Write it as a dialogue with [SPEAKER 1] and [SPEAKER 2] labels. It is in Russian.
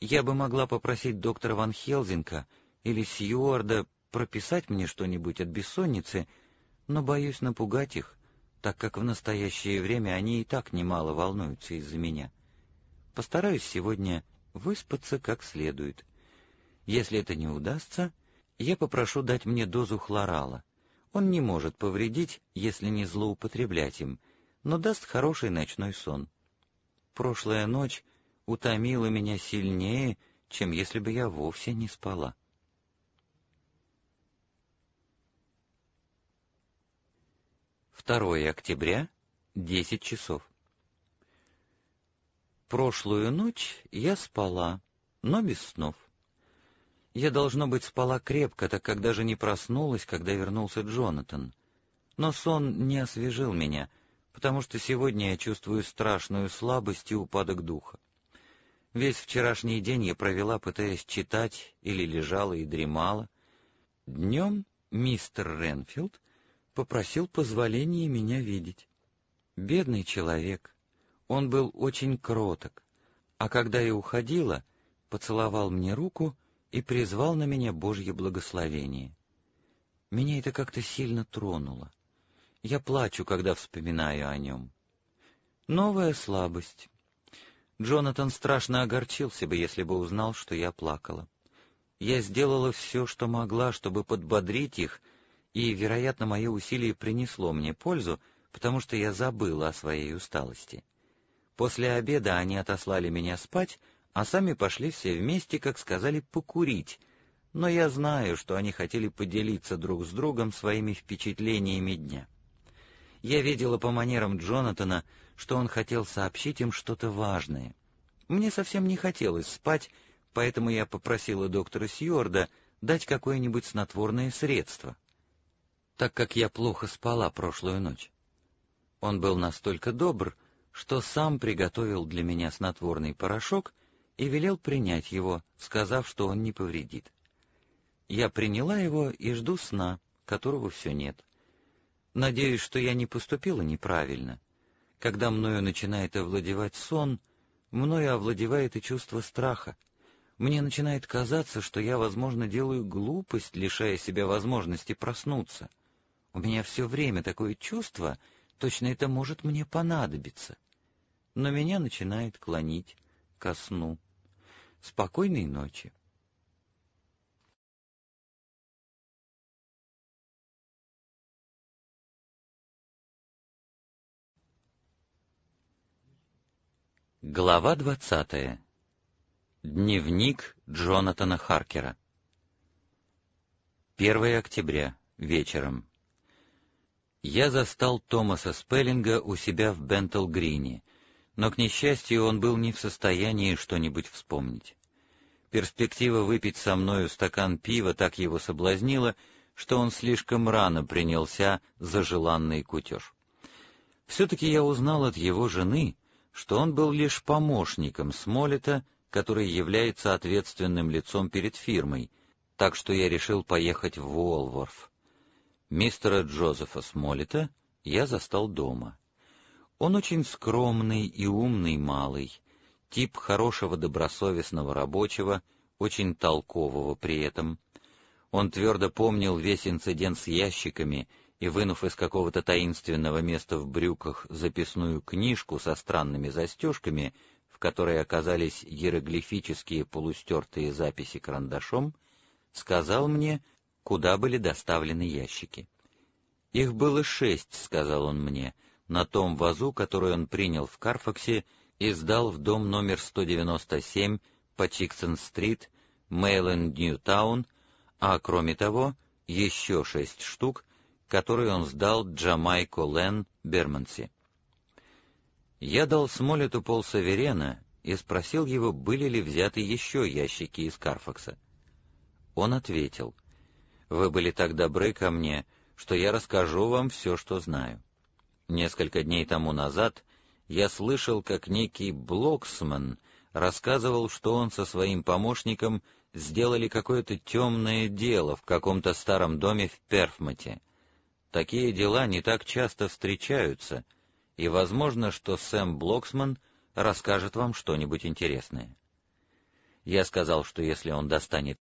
[SPEAKER 1] Я бы могла попросить доктора Ван Хелзинка или Сьюарда прописать мне что-нибудь от бессонницы, но боюсь напугать их, так как в настоящее время они и так немало волнуются из-за меня. Постараюсь сегодня выспаться как следует. Если это не удастся, я попрошу дать мне дозу хлорала. Он не может повредить, если не злоупотреблять им, но даст хороший ночной сон. Прошлая ночь утомила меня сильнее, чем если бы я вовсе не спала. 2 октября, 10 часов. Прошлую ночь я спала, но без снов. Я, должно быть, спала крепко, так как даже не проснулась, когда вернулся Джонатан. Но сон не освежил меня, потому что сегодня я чувствую страшную слабость и упадок духа. Весь вчерашний день я провела, пытаясь читать, или лежала и дремала. Днем мистер Ренфилд попросил позволения меня видеть. Бедный человек, он был очень кроток, а когда я уходила, поцеловал мне руку и призвал на меня Божье благословение. Меня это как-то сильно тронуло. Я плачу, когда вспоминаю о нем. Новая слабость. Джонатан страшно огорчился бы, если бы узнал, что я плакала. Я сделала все, что могла, чтобы подбодрить их, и, вероятно, мое усилие принесло мне пользу, потому что я забыла о своей усталости. После обеда они отослали меня спать, а сами пошли все вместе, как сказали, покурить, но я знаю, что они хотели поделиться друг с другом своими впечатлениями дня. Я видела по манерам Джонатана, что он хотел сообщить им что-то важное. Мне совсем не хотелось спать, поэтому я попросила доктора Сьюарда дать какое-нибудь снотворное средство, так как я плохо спала прошлую ночь. Он был настолько добр, что сам приготовил для меня снотворный порошок и велел принять его, сказав, что он не повредит. Я приняла его и жду сна, которого все нет. Надеюсь, что я не поступила неправильно. Когда мною начинает овладевать сон, мною овладевает и чувство страха. Мне начинает казаться, что я, возможно, делаю глупость, лишая себя возможности проснуться. У меня все время такое чувство, точно это может мне понадобиться. Но меня начинает клонить ко сну. Спокойной ночи. Глава 20. Дневник Джонатана Харкера. 1 октября. Вечером. Я застал Томаса Спеллинга у себя в Бентл-Грине, но, к несчастью, он был не в состоянии что-нибудь вспомнить. Перспектива выпить со мною стакан пива так его соблазнила, что он слишком рано принялся за желанный кутеж. Все-таки я узнал от его жены, что он был лишь помощником Смолета, который является ответственным лицом перед фирмой, так что я решил поехать в Уолворф. Мистера Джозефа Смолета я застал дома. Он очень скромный и умный малый, тип хорошего добросовестного рабочего, очень толкового при этом. Он твердо помнил весь инцидент с ящиками и, вынув из какого-то таинственного места в брюках записную книжку со странными застежками, в которой оказались иероглифические полустертые записи карандашом, сказал мне, куда были доставлены ящики. «Их было 6, — сказал он мне, — на том вазу, который он принял в Карфаксе и сдал в дом номер 197 по Чиксон-стрит, Мейленд-Ньютаун, а кроме того, еще 6 штук, которые он сдал Джамайко Лен, Бермонси. Я дал Смолету полсаверена и спросил его, были ли взяты еще ящики из Карфакса. Он ответил: «Вы были так добры ко мне, что я расскажу вам все, что знаю. Несколько дней тому назад я слышал, как некий Блоксман рассказывал, что он со своим помощником сделали какое-то темное дело в каком-то старом доме в Перфмуте. Такие дела не так часто встречаются, и возможно, что Сэм Блоксман расскажет вам что-нибудь интересное». Я сказал, что если он достанет